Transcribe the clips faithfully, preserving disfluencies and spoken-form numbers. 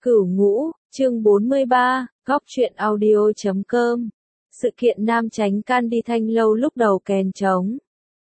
Cửu Ngũ, chương bốn mươi ba, góc truyện audio chấm com. Sự kiện Nam Chánh Can đi Thanh Lâu lúc đầu kèn trống.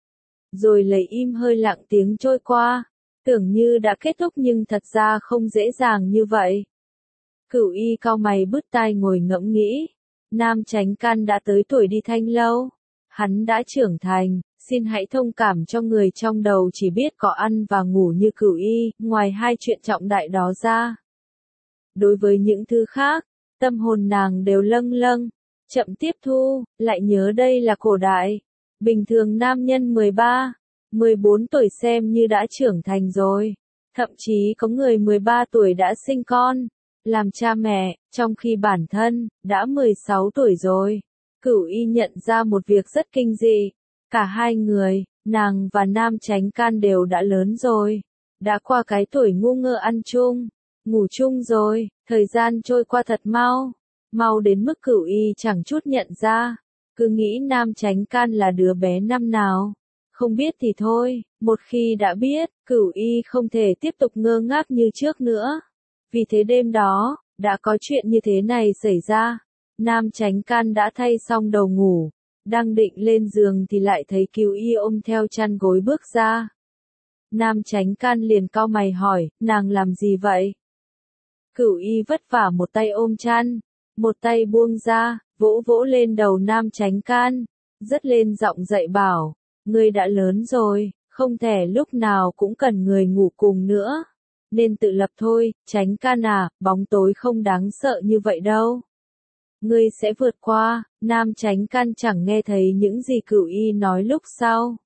Rồi lấy im hơi lặng tiếng trôi qua, tưởng như đã kết thúc nhưng thật ra không dễ dàng như vậy. Cửu Y cau mày bứt tai ngồi ngẫm nghĩ. Nam Chánh Can đã tới tuổi đi Thanh Lâu. Hắn đã trưởng thành, xin hãy thông cảm cho người trong đầu chỉ biết có ăn và ngủ như Cửu Y, ngoài hai chuyện trọng đại đó ra. Đối với những thứ khác, tâm hồn nàng đều lâng lâng, chậm tiếp thu, lại nhớ đây là cổ đại. Bình thường nam nhân mười ba, mười bốn tuổi xem như đã trưởng thành rồi. Thậm chí có người mười ba tuổi đã sinh con, làm cha mẹ, trong khi bản thân, đã mười sáu tuổi rồi. Cửu Y nhận ra một việc rất kinh dị. Cả hai người, nàng và Nam Chánh Can đều đã lớn rồi. Đã qua cái tuổi ngu ngơ ăn chung, ngủ chung rồi, thời gian trôi qua thật mau. Mau đến mức Cửu Y chẳng chút nhận ra. Cứ nghĩ Nam Chánh Can là đứa bé năm nào. Không biết thì thôi, một khi đã biết, Cửu Y không thể tiếp tục ngơ ngác như trước nữa. Vì thế đêm đó, đã có chuyện như thế này xảy ra. Nam Chánh Can đã thay xong đầu ngủ, đang định lên giường thì lại thấy Cửu Y ôm theo chăn gối bước ra. Nam Chánh Can liền cau mày hỏi, nàng làm gì vậy? Cửu Y vất vả một tay ôm chăn, một tay buông ra, vỗ vỗ lên đầu Nam Chánh Can, dứt lên giọng dạy bảo, ngươi đã lớn rồi, không thể lúc nào cũng cần người ngủ cùng nữa. Nên tự lập thôi, Chánh Can à, bóng tối không đáng sợ như vậy đâu. Ngươi sẽ vượt qua. Nam Chánh Can chẳng nghe thấy những gì Cửu Y nói lúc sau.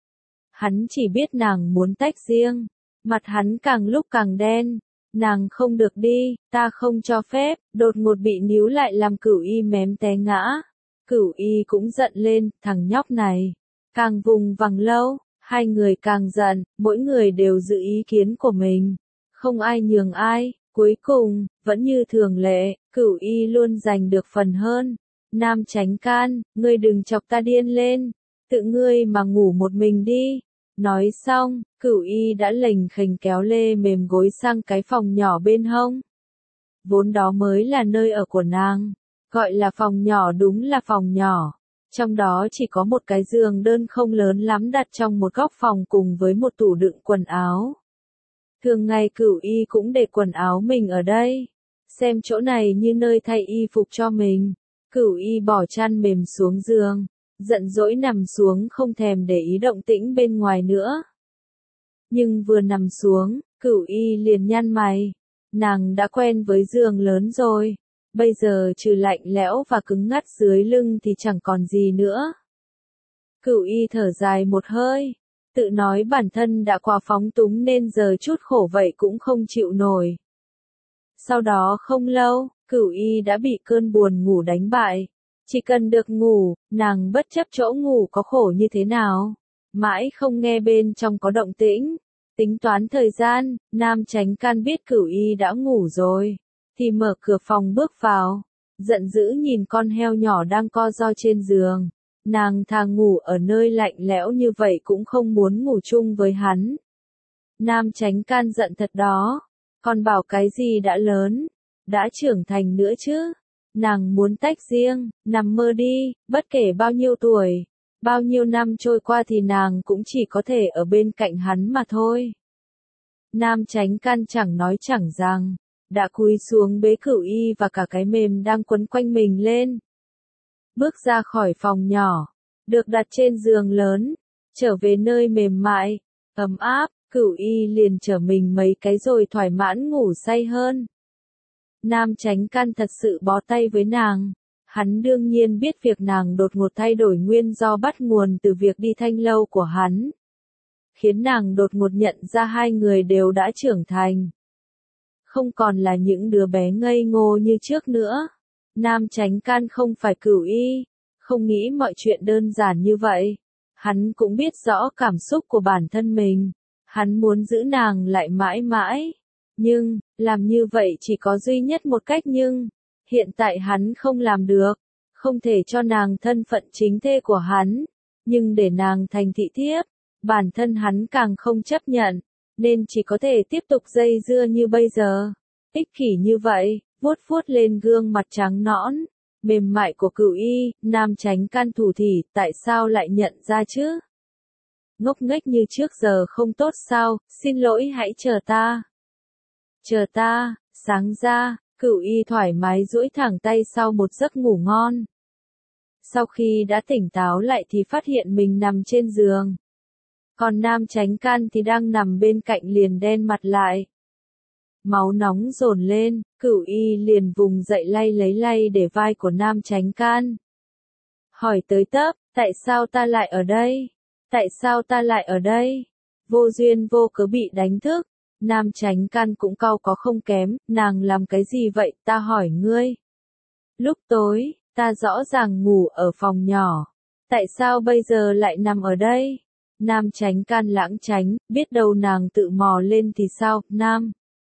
Hắn chỉ biết nàng muốn tách riêng. Mặt hắn càng lúc càng đen. Nàng không được đi, ta không cho phép, đột ngột bị níu lại làm Cửu Y mém té ngã. Cửu Y cũng giận lên, thằng nhóc này. Càng vùng vằng lâu, hai người càng giận, mỗi người đều giữ ý kiến của mình. Không ai nhường ai, cuối cùng, vẫn như thường lệ, Cửu Y luôn giành được phần hơn. Nam Chánh Can, ngươi đừng chọc ta điên lên, tự ngươi mà ngủ một mình đi. Nói xong, Cửu Y đã lềnh khềnh kéo lê mềm gối sang cái phòng nhỏ bên hông. Vốn đó mới là nơi ở của nàng, gọi là phòng nhỏ đúng là phòng nhỏ. Trong đó chỉ có một cái giường đơn không lớn lắm đặt trong một góc phòng cùng với một tủ đựng quần áo. Thường ngày Cửu Y cũng để quần áo mình ở đây, xem chỗ này như nơi thay y phục cho mình. Cửu Y bỏ chăn mềm xuống giường, giận dỗi nằm xuống không thèm để ý động tĩnh bên ngoài nữa. Nhưng vừa nằm xuống, Cửu Y liền nhăn mày. Nàng đã quen với giường lớn rồi, bây giờ trừ lạnh lẽo và cứng ngắt dưới lưng thì chẳng còn gì nữa. Cửu Y thở dài một hơi, tự nói bản thân đã quá phóng túng nên giờ chút khổ vậy cũng không chịu nổi. Sau đó không lâu, Cửu Y đã bị cơn buồn ngủ đánh bại. Chỉ cần được ngủ, nàng bất chấp chỗ ngủ có khổ như thế nào. Mãi không nghe bên trong có động tĩnh. Tính toán thời gian, Nam Chánh Can biết Cửu Y đã ngủ rồi. Thì mở cửa phòng bước vào. Giận dữ nhìn con heo nhỏ đang co ro trên giường. Nàng thà ngủ ở nơi lạnh lẽo như vậy cũng không muốn ngủ chung với hắn. Nam Chánh Can giận thật đó. Còn bảo cái gì đã lớn, đã trưởng thành nữa chứ. Nàng muốn tách riêng, nằm mơ đi, bất kể bao nhiêu tuổi, bao nhiêu năm trôi qua thì nàng cũng chỉ có thể ở bên cạnh hắn mà thôi. Nam Chánh Can chẳng nói chẳng rằng, đã cúi xuống bế Cửu Y và cả cái mềm đang quấn quanh mình lên. Bước ra khỏi phòng nhỏ, được đặt trên giường lớn, trở về nơi mềm mại, ấm áp, Cửu Y liền trở mình mấy cái rồi thoải mãn ngủ say hơn. Nam Chánh Can thật sự bó tay với nàng. Hắn đương nhiên biết việc nàng đột ngột thay đổi nguyên do bắt nguồn từ việc đi Thanh Lâu của hắn. Khiến nàng đột ngột nhận ra hai người đều đã trưởng thành. Không còn là những đứa bé ngây ngô như trước nữa. Nam Chánh Can không phải Cửu Y, không nghĩ mọi chuyện đơn giản như vậy. Hắn cũng biết rõ cảm xúc của bản thân mình. Hắn muốn giữ nàng lại mãi mãi. Nhưng, làm như vậy chỉ có duy nhất một cách nhưng, hiện tại hắn không làm được, không thể cho nàng thân phận chính thê của hắn, nhưng để nàng thành thị thiếp, bản thân hắn càng không chấp nhận, nên chỉ có thể tiếp tục dây dưa như bây giờ. ích kỷ như vậy, vuốt vuốt lên gương mặt trắng nõn, mềm mại của Cửu Y, Nam Chánh Can thủ thỉ, tại sao lại nhận ra chứ? Ngốc nghếch như trước giờ không tốt sao, xin lỗi hãy chờ ta. Chờ ta, sáng ra, Cửu Y thoải mái duỗi thẳng tay sau một giấc ngủ ngon. Sau khi đã tỉnh táo lại thì phát hiện mình nằm trên giường. Còn Nam Chánh Can thì đang nằm bên cạnh liền đen mặt lại. Máu nóng dồn lên, Cửu Y liền vùng dậy lay lấy lay để vai của Nam Chánh Can. Hỏi tới tấp, tại sao ta lại ở đây? Tại sao ta lại ở đây? Vô duyên vô cớ bị đánh thức. Nam Chánh Can cũng cau có không kém, nàng làm cái gì vậy, ta hỏi ngươi. Lúc tối, ta rõ ràng ngủ ở phòng nhỏ. Tại sao bây giờ lại nằm ở đây? Nam Chánh Can lãng tránh, biết đâu nàng tự mò lên thì sao, Nam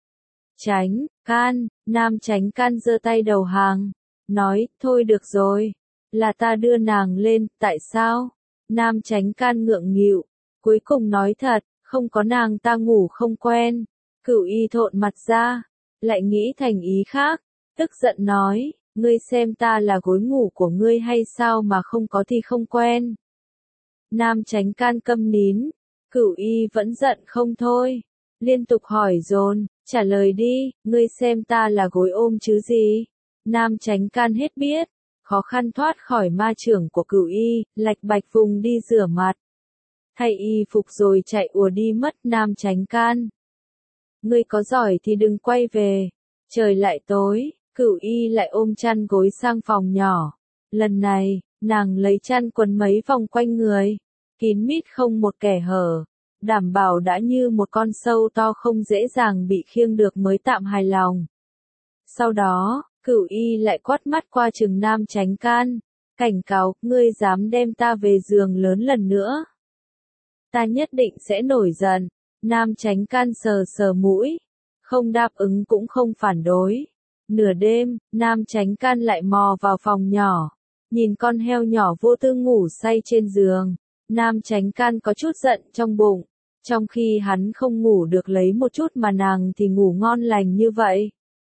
Chánh Can, Nam Chánh Can giơ tay đầu hàng, nói, thôi được rồi, là ta đưa nàng lên, tại sao? Nam Chánh Can ngượng nghịu, cuối cùng nói thật, không có nàng ta ngủ không quen. Cửu Y thộn mặt ra, lại nghĩ thành ý khác, tức giận nói, ngươi xem ta là gối ngủ của ngươi hay sao mà không có thì không quen. Nam Chánh Can câm nín, Cửu Y vẫn giận không thôi, liên tục hỏi dồn, trả lời đi, ngươi xem ta là gối ôm chứ gì. Nam Chánh Can hết biết, khó khăn thoát khỏi ma chưởng của Cửu Y, lạch bạch vùng đi rửa mặt. Thay y phục rồi chạy ùa đi mất. Nam Chánh Can. Ngươi có giỏi thì đừng quay về. Trời lại tối, Cửu Y lại ôm chăn gối sang phòng nhỏ. Lần này, nàng lấy chăn quấn mấy vòng quanh người, kín mít không một kẻ hở, đảm bảo đã như một con sâu to không dễ dàng bị khiêng được mới tạm hài lòng. Sau đó, Cửu Y lại quát mắt qua chừng Nam Chánh Can, cảnh cáo, ngươi dám đem ta về giường lớn lần nữa. Ta nhất định sẽ nổi giận. Nam Chánh Can sờ sờ mũi, không đáp ứng cũng không phản đối. Nửa đêm, Nam Chánh Can lại mò vào phòng nhỏ, nhìn con heo nhỏ vô tư ngủ say trên giường. Nam Chánh Can có chút giận trong bụng, trong khi hắn không ngủ được lấy một chút mà nàng thì ngủ ngon lành như vậy.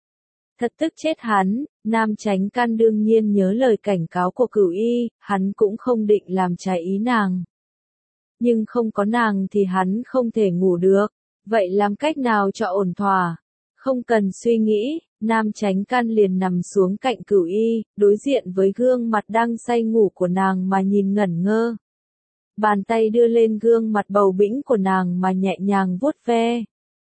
Thật tức chết hắn. Nam Chánh Can đương nhiên nhớ lời cảnh cáo của Cửu Y, hắn cũng không định làm trái ý nàng. Nhưng không có nàng thì hắn không thể ngủ được, vậy làm cách nào cho ổn thỏa? Không cần suy nghĩ, Nam Chánh Can liền nằm xuống cạnh Cửu Y, đối diện với gương mặt đang say ngủ của nàng mà nhìn ngẩn ngơ. Bàn tay đưa lên gương mặt bầu bĩnh của nàng mà nhẹ nhàng vuốt ve.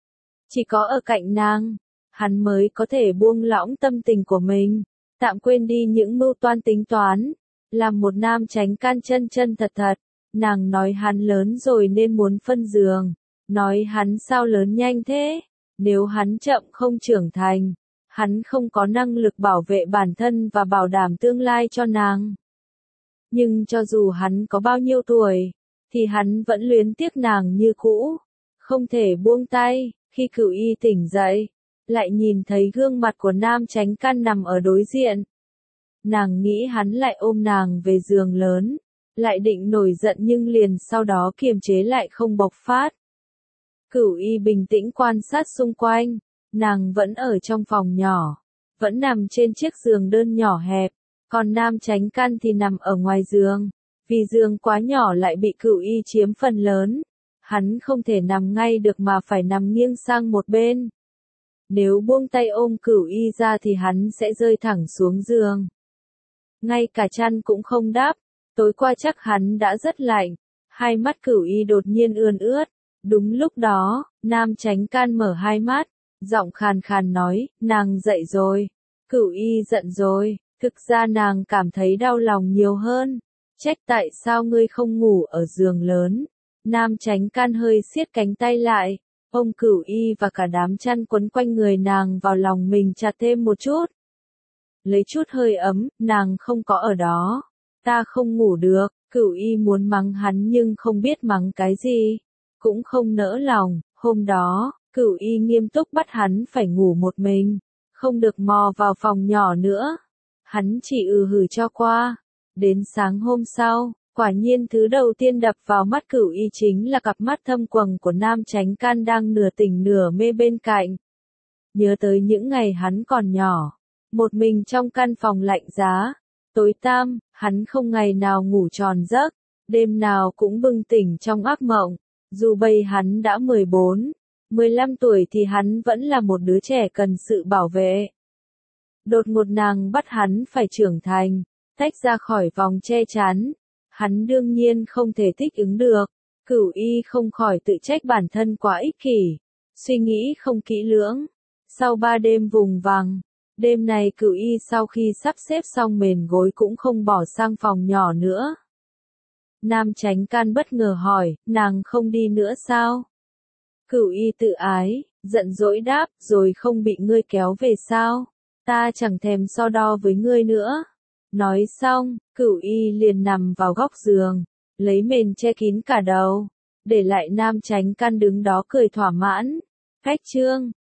Chỉ có ở cạnh nàng, hắn mới có thể buông lỏng tâm tình của mình, tạm quên đi những mưu toan tính toán, làm một Nam Chánh Can chân chân thật thật. Nàng nói hắn lớn rồi nên muốn phân giường, nói hắn sao lớn nhanh thế, nếu hắn chậm không trưởng thành, hắn không có năng lực bảo vệ bản thân và bảo đảm tương lai cho nàng. Nhưng cho dù hắn có bao nhiêu tuổi, thì hắn vẫn luyến tiếc nàng như cũ, không thể buông tay. Khi Cửu Y tỉnh dậy, lại nhìn thấy gương mặt của Nam Chánh Can nằm ở đối diện. Nàng nghĩ hắn lại ôm nàng về giường lớn, lại định nổi giận nhưng liền sau đó kiềm chế lại không bộc phát. Cửu Y bình tĩnh quan sát xung quanh, nàng vẫn ở trong phòng nhỏ, vẫn nằm trên chiếc giường đơn nhỏ hẹp, còn Nam Chánh Can thì nằm ở ngoài giường, vì giường quá nhỏ lại bị Cửu Y chiếm phần lớn, hắn không thể nằm ngay được mà phải nằm nghiêng sang một bên. Nếu buông tay ôm Cửu Y ra thì hắn sẽ rơi thẳng xuống giường. Ngay cả chăn cũng không đắp. Tối qua chắc hắn đã rất lạnh, hai mắt Cửu Y đột nhiên ươn ướt. Đúng lúc đó, Nam Chánh Can mở hai mắt, giọng khàn khàn nói, nàng dậy rồi. Cửu Y giận rồi, thực ra nàng cảm thấy đau lòng nhiều hơn. Trách tại sao ngươi không ngủ ở giường lớn. Nam Chánh Can hơi siết cánh tay lại, ôm Cửu Y và cả đám chăn quấn quanh người nàng vào lòng mình chặt thêm một chút. Lấy chút hơi ấm, nàng không có ở đó. Ta không ngủ được. Cửu Y muốn mắng hắn nhưng không biết mắng cái gì, cũng không nỡ lòng. Hôm đó, Cửu Y nghiêm túc bắt hắn phải ngủ một mình, không được mò vào phòng nhỏ nữa. Hắn chỉ ừ hử cho qua. Đến sáng hôm sau, quả nhiên thứ đầu tiên đập vào mắt Cửu Y chính là cặp mắt thâm quầng của Nam Chánh Can đang nửa tỉnh nửa mê bên cạnh. nhớ tới những ngày hắn còn nhỏ, một mình trong căn phòng lạnh giá, tối tăm, hắn không ngày nào ngủ tròn giấc, đêm nào cũng bừng tỉnh trong ác mộng. Dù bây hắn đã mười bốn, mười lăm tuổi thì hắn vẫn là một đứa trẻ cần sự bảo vệ. Đột ngột nàng bắt hắn phải trưởng thành, tách ra khỏi vòng che chắn. Hắn đương nhiên không thể thích ứng được. Cửu Y không khỏi tự trách bản thân quá ích kỷ, suy nghĩ không kỹ lưỡng. Sau ba đêm vùng vằng, đêm này Cửu Y sau khi sắp xếp xong mền gối cũng không bỏ sang phòng nhỏ nữa. Nam Chánh Can bất ngờ hỏi, nàng không đi nữa sao? Cửu Y tự ái, giận dỗi đáp, rồi không bị ngươi kéo về sao? Ta chẳng thèm so đo với ngươi nữa. Nói xong, Cửu Y liền nằm vào góc giường, lấy mền che kín cả đầu, để lại Nam Chánh Can đứng đó cười thỏa mãn. Khách trương.